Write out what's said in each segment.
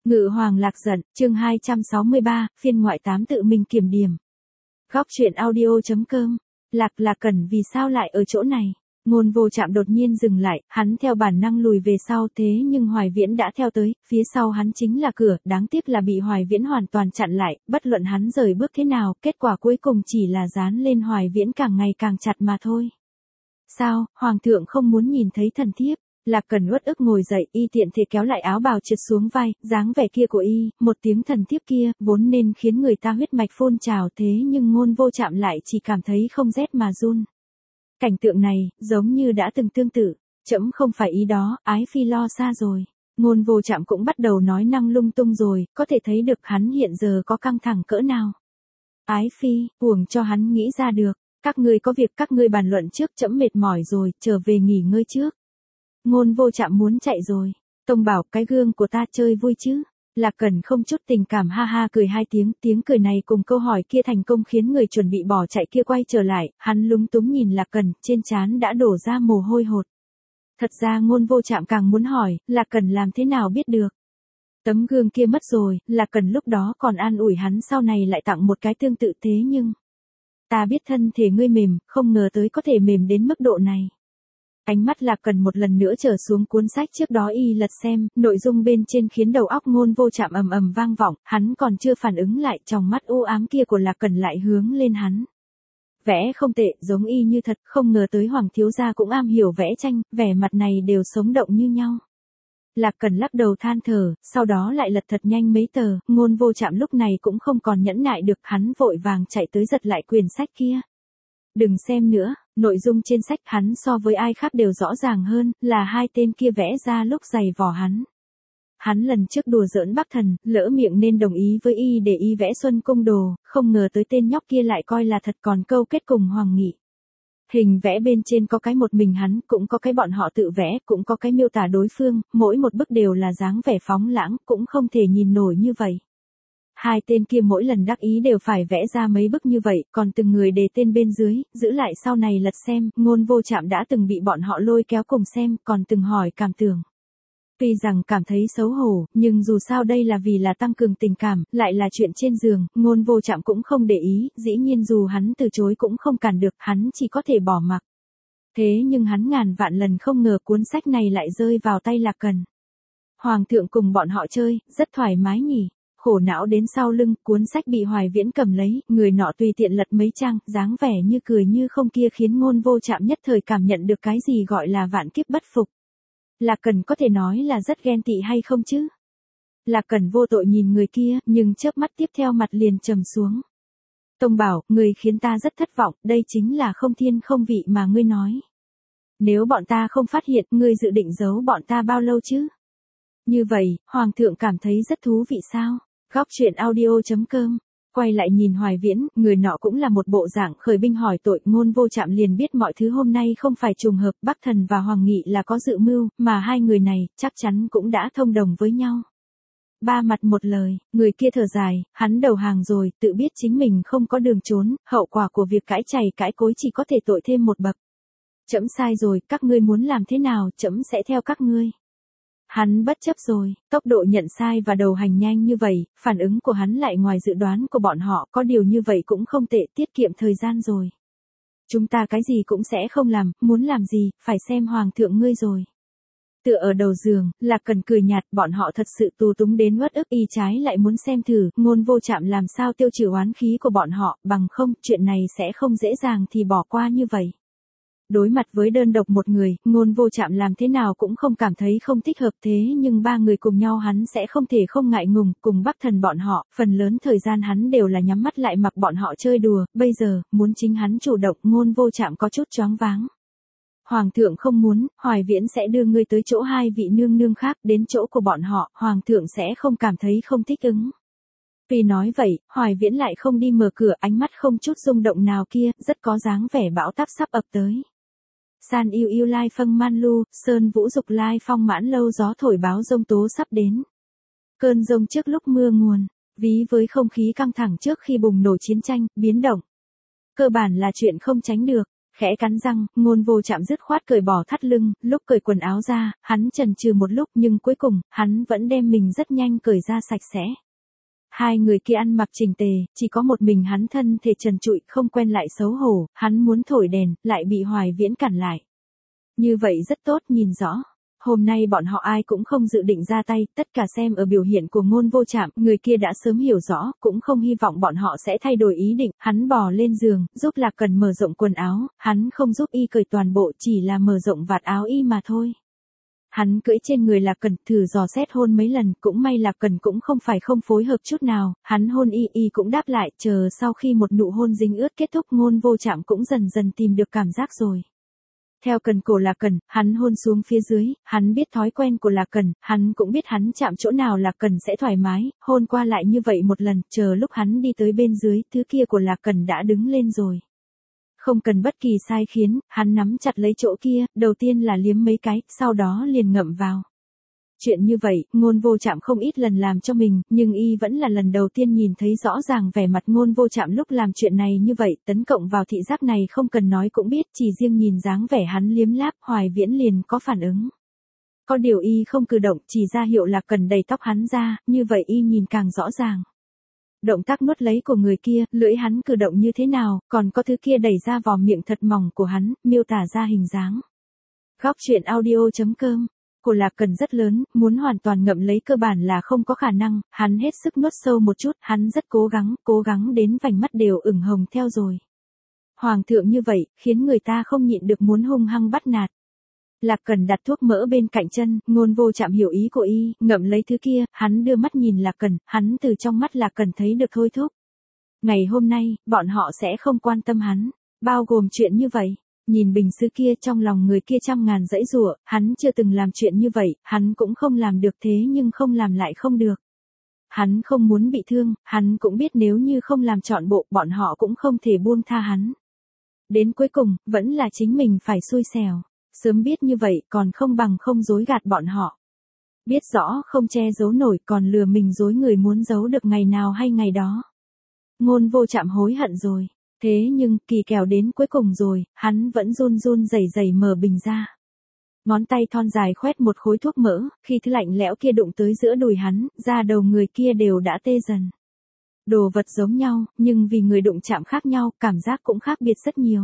Ngự hoàng lạc giận, chương 263, phiên ngoại 8 tự mình kiểm điểm. Góc truyện audio.com. Lạc Cẩn vì sao lại ở chỗ này? Ngôn Vô Trạm đột nhiên dừng lại, hắn theo bản năng lùi về sau thế nhưng Hoài Viễn đã theo tới, phía sau hắn chính là cửa, đáng tiếc là bị Hoài Viễn hoàn toàn chặn lại, bất luận hắn rời bước thế nào, kết quả cuối cùng chỉ là dán lên Hoài Viễn càng ngày càng chặt mà thôi. Sao, Hoàng thượng không muốn nhìn thấy thần thiếp? Lạc Cẩn uất ức ngồi dậy, y tiện thể kéo lại áo bào trượt xuống vai, dáng vẻ kia của y, một tiếng thần thiếp kia, vốn nên khiến người ta huyết mạch phun trào thế nhưng Ngôn Vô Trạm lại chỉ cảm thấy không rét mà run. Cảnh tượng này, giống như đã từng tương tự, trẫm không phải ý đó, ái phi lo xa rồi. Ngôn Vô Trạm cũng bắt đầu nói năng lung tung rồi, có thể thấy được hắn hiện giờ có căng thẳng cỡ nào. Ái phi, uổng cho hắn nghĩ ra được, các ngươi có việc các ngươi bàn luận trước, trẫm mệt mỏi rồi, trở về nghỉ ngơi trước. Ngôn Vô Trạm muốn chạy rồi. Tông bảo, cái gương của ta chơi vui chứ? Lạc Cẩn không chút tình cảm ha ha cười hai tiếng, tiếng cười này cùng câu hỏi kia thành công khiến người chuẩn bị bỏ chạy kia quay trở lại, hắn lúng túng nhìn Lạc Cẩn, trên trán đã đổ ra mồ hôi hột. Thật ra Ngôn Vô Trạm càng muốn hỏi, Lạc Cẩn làm thế nào biết được? Tấm gương kia mất rồi, Lạc Cẩn lúc đó còn an ủi hắn sau này lại tặng một cái tương tự thế nhưng... Ta biết thân thể ngươi mềm, không ngờ tới có thể mềm đến mức độ này. Ánh mắt Lạc Cẩn một lần nữa trở xuống cuốn sách trước đó y lật xem, nội dung bên trên khiến đầu óc Ngôn Vô Trạm ầm ầm vang vọng, hắn còn chưa phản ứng lại, trong mắt u ám kia của Lạc Cẩn lại hướng lên hắn. Vẽ không tệ, giống y như thật, không ngờ tới Hoàng thiếu gia cũng am hiểu vẽ tranh, vẻ mặt này đều sống động như nhau. Lạc Cẩn lắc đầu than thở, sau đó lại lật thật nhanh mấy tờ, Ngôn Vô Trạm lúc này cũng không còn nhẫn nại được, hắn vội vàng chạy tới giật lại quyển sách kia. Đừng xem nữa, nội dung trên sách hắn so với ai khác đều rõ ràng hơn, là hai tên kia vẽ ra lúc giày vò hắn. Hắn lần trước đùa giỡn Bắc Thần, lỡ miệng nên đồng ý với y để y vẽ Xuân Cung Đồ, không ngờ tới tên nhóc kia lại coi là thật còn câu kết cùng Hoàng Nghị. Hình vẽ bên trên có cái một mình hắn, cũng có cái bọn họ tự vẽ, cũng có cái miêu tả đối phương, mỗi một bức đều là dáng vẻ phóng lãng, cũng không thể nhìn nổi như vậy. Hai tên kia mỗi lần đắc ý đều phải vẽ ra mấy bức như vậy, còn từng người đề tên bên dưới, giữ lại sau này lật xem, Ngôn Vô Trạm đã từng bị bọn họ lôi kéo cùng xem, còn từng hỏi cảm tưởng. Tuy rằng cảm thấy xấu hổ, nhưng dù sao đây là vì là tăng cường tình cảm, lại là chuyện trên giường, Ngôn Vô Trạm cũng không để ý, dĩ nhiên dù hắn từ chối cũng không cản được, hắn chỉ có thể bỏ mặc. Thế nhưng hắn ngàn vạn lần không ngờ cuốn sách này lại rơi vào tay Lạc Cẩn. Hoàng thượng cùng bọn họ chơi, rất thoải mái nhỉ. Khổ não đến sau lưng, cuốn sách bị Hoài Viễn cầm lấy, người nọ tùy tiện lật mấy trang, dáng vẻ như cười như không kia khiến Ngôn Vô Trạm nhất thời cảm nhận được cái gì gọi là vạn kiếp bất phục. Lạc Cẩn có thể nói là rất ghen tị hay không chứ? Lạc Cẩn vô tội nhìn người kia, nhưng chớp mắt tiếp theo mặt liền trầm xuống. Tông bảo, người khiến ta rất thất vọng, đây chính là không thiên không vị mà ngươi nói. Nếu bọn ta không phát hiện, ngươi dự định giấu bọn ta bao lâu chứ? Như vậy, Hoàng thượng cảm thấy rất thú vị sao? Góc truyện audio.com. Quay lại nhìn Hoài Viễn, người nọ cũng là một bộ dạng khởi binh hỏi tội, Ngôn Vô Trạm liền biết mọi thứ hôm nay không phải trùng hợp, Bắc Thần và Hoàng Nghị là có dự mưu, mà hai người này, chắc chắn cũng đã thông đồng với nhau. Ba mặt một lời, người kia thở dài, hắn đầu hàng rồi, tự biết chính mình không có đường trốn, hậu quả của việc cãi chày cãi cối chỉ có thể tội thêm một bậc. Trẫm sai rồi, các ngươi muốn làm thế nào, trẫm sẽ theo các ngươi. Hắn bất chấp rồi, tốc độ nhận sai và đầu hàng nhanh như vậy, phản ứng của hắn lại ngoài dự đoán của bọn họ, có điều như vậy cũng không tệ, tiết kiệm thời gian rồi. Chúng ta cái gì cũng sẽ không làm, muốn làm gì, phải xem Hoàng thượng ngươi rồi. Tựa ở đầu giường, Lạc Cẩn cười nhạt, bọn họ thật sự tù túng đến uất ức, y trái lại muốn xem thử, Ngôn Vô Trạm làm sao tiêu trừ oán khí của bọn họ, bằng không, chuyện này sẽ không dễ dàng thì bỏ qua như vậy. Đối mặt với đơn độc một người, Ngôn Vô Trạm làm thế nào cũng không cảm thấy không thích hợp thế nhưng ba người cùng nhau hắn sẽ không thể không ngại ngùng, cùng Bắc Thần bọn họ, phần lớn thời gian hắn đều là nhắm mắt lại mặc bọn họ chơi đùa, bây giờ, muốn chính hắn chủ động, Ngôn Vô Trạm có chút choáng váng. Hoàng thượng không muốn, Hoài Viễn sẽ đưa ngươi tới chỗ hai vị nương nương khác, đến chỗ của bọn họ, Hoàng thượng sẽ không cảm thấy không thích ứng. Vì nói vậy, Hoài Viễn lại không đi mở cửa, ánh mắt không chút rung động nào kia, rất có dáng vẻ bão táp sắp ập tới. San yêu yêu lai phâng man lu, sơn vũ dục lai phong mãn lâu, gió thổi báo dông tố sắp đến. Cơn dông trước lúc mưa nguồn, ví với không khí căng thẳng trước khi bùng nổ chiến tranh, biến động. Cơ bản là chuyện không tránh được, Khẽ cắn răng, Ngôn Vô Trạm dứt khoát cởi bỏ thắt lưng, lúc cởi quần áo ra, hắn chần chừ một lúc nhưng cuối cùng, hắn vẫn đem mình rất nhanh cởi ra sạch sẽ. Hai người kia ăn mặc chỉnh tề, chỉ có một mình hắn thân thể trần trụi, không quen lại xấu hổ, hắn muốn thổi đèn, lại bị Hoài Viễn cản lại. Như vậy rất tốt, nhìn rõ. Hôm nay bọn họ ai cũng không dự định ra tay, tất cả xem ở biểu hiện của Ngôn Vô Trạm, người kia đã sớm hiểu rõ, cũng không hy vọng bọn họ sẽ thay đổi ý định, hắn bò lên giường, giúp Lạc Cần mở rộng quần áo, hắn không giúp y cởi toàn bộ, chỉ là mở rộng vạt áo y mà thôi. Hắn cưỡi trên người Lạc Cần, thử dò xét hôn mấy lần, cũng may Lạc Cần cũng không phải không phối hợp chút nào, hắn hôn y cũng đáp lại, chờ sau khi một nụ hôn dính ướt kết thúc, Ngôn Vô Trạm cũng dần dần tìm được cảm giác rồi. Theo cần cổ Lạc Cần, hắn hôn xuống phía dưới, hắn biết thói quen của Lạc Cần, hắn cũng biết hắn chạm chỗ nào Lạc Cần sẽ thoải mái, hôn qua lại như vậy một lần, chờ lúc hắn đi tới bên dưới, thứ kia của Lạc Cần đã đứng lên rồi. Không cần bất kỳ sai khiến, hắn nắm chặt lấy chỗ kia, đầu tiên là liếm mấy cái, sau đó liền ngậm vào. Chuyện như vậy, Ngôn Vô Trạm không ít lần làm cho mình, nhưng y vẫn là lần đầu tiên nhìn thấy rõ ràng vẻ mặt Ngôn Vô Trạm lúc làm chuyện này như vậy, tấn cộng vào thị giác này không cần nói cũng biết, chỉ riêng nhìn dáng vẻ hắn liếm láp, Hoài Viễn liền có phản ứng. Có điều y không cử động, chỉ ra hiệu Lạc Cần đẩy tóc hắn ra, như vậy y nhìn càng rõ ràng. Động tác nuốt lấy của người kia, lưỡi hắn cử động như thế nào, còn có thứ kia đẩy ra vò miệng thật mỏng của hắn, miêu tả ra hình dáng. Góc truyện audio.com. Của Lạc Cần rất lớn, muốn hoàn toàn ngậm lấy cơ bản là không có khả năng, hắn hết sức nuốt sâu một chút, hắn rất cố gắng đến vành mắt đều ửng hồng theo rồi. Hoàng thượng như vậy, khiến người ta không nhịn được muốn hung hăng bắt nạt. Lạc Cần đặt thuốc mỡ bên cạnh chân, Ngôn Vô Trạm hiểu ý của y, ngậm lấy thứ kia, hắn đưa mắt nhìn Lạc Cần, hắn từ trong mắt Lạc Cần thấy được thôi thúc. Ngày hôm nay, bọn họ sẽ không quan tâm hắn, bao gồm chuyện như vậy. Nhìn bình sứ kia trong lòng người kia trăm ngàn dãy rủa, hắn chưa từng làm chuyện như vậy, hắn cũng không làm được thế nhưng không làm lại không được. Hắn không muốn bị thương, hắn cũng biết nếu như không làm trọn bộ, bọn họ cũng không thể buông tha hắn. Đến cuối cùng, vẫn là chính mình phải xui xẻo. Sớm biết như vậy, còn không bằng không dối gạt bọn họ. Biết rõ không che giấu nổi, còn lừa mình dối người muốn giấu được ngày nào hay ngày đó. Ngôn Vô Trạm hối hận rồi. Thế nhưng, kỳ kèo đến cuối cùng rồi, hắn vẫn run run rẩy rẩy mở bình ra. Ngón tay thon dài khoét một khối thuốc mỡ, khi thứ lạnh lẽo kia đụng tới giữa đùi hắn, da đầu người kia đều đã tê dần. Đồ vật giống nhau, nhưng vì người đụng chạm khác nhau, cảm giác cũng khác biệt rất nhiều.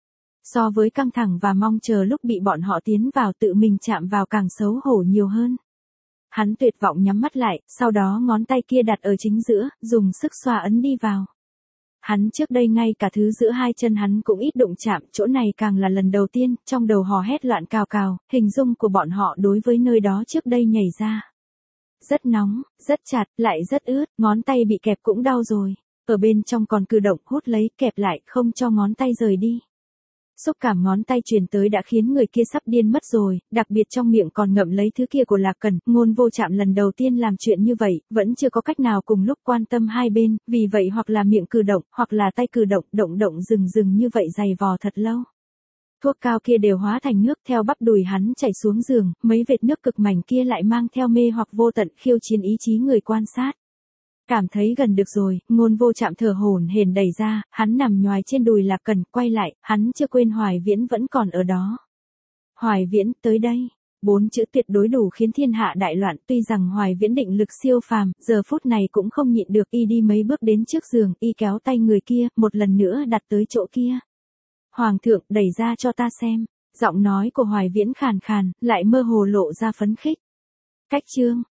So với căng thẳng và mong chờ lúc bị bọn họ tiến vào tự mình chạm vào càng xấu hổ nhiều hơn. Hắn tuyệt vọng nhắm mắt lại, sau đó ngón tay kia đặt ở chính giữa, dùng sức xoa ấn đi vào. Hắn trước đây ngay cả thứ giữa hai chân hắn cũng ít đụng chạm, chỗ này càng là lần đầu tiên, trong đầu hò hét loạn cào cào, hình dung của bọn họ đối với nơi đó trước đây nhảy ra. Rất nóng, rất chặt, lại rất ướt, ngón tay bị kẹp cũng đau rồi. Ở bên trong còn cử động hút lấy, kẹp lại, không cho ngón tay rời đi. Xúc cảm ngón tay truyền tới đã khiến người kia sắp điên mất rồi, đặc biệt trong miệng còn ngậm lấy thứ kia của Lạc Cần, Ngôn Vô Trạm lần đầu tiên làm chuyện như vậy, vẫn chưa có cách nào cùng lúc quan tâm hai bên, vì vậy hoặc là miệng cử động, hoặc là tay cử động, động dừng như vậy dày vò thật lâu. Thuốc cao kia đều hóa thành nước theo bắp đùi hắn chảy xuống giường, mấy vệt nước cực mảnh kia lại mang theo mê hoặc vô tận khiêu chiến ý chí người quan sát. Cảm thấy gần được rồi, Ngôn Vô Trạm thở hổn hển đẩy ra, hắn nằm nhoài trên đùi Lạc Cần, quay lại, hắn chưa quên Hoài Viễn vẫn còn ở đó. Hoài Viễn, tới đây. 4 chữ tuyệt đối đủ khiến thiên hạ đại loạn, tuy rằng Hoài Viễn định lực siêu phàm, giờ phút này cũng không nhịn được, y đi mấy bước đến trước giường, y kéo tay người kia, một lần nữa đặt tới chỗ kia. Hoàng thượng, đẩy ra cho ta xem. Giọng nói của Hoài Viễn khàn khàn, lại mơ hồ lộ ra phấn khích. Cách chương.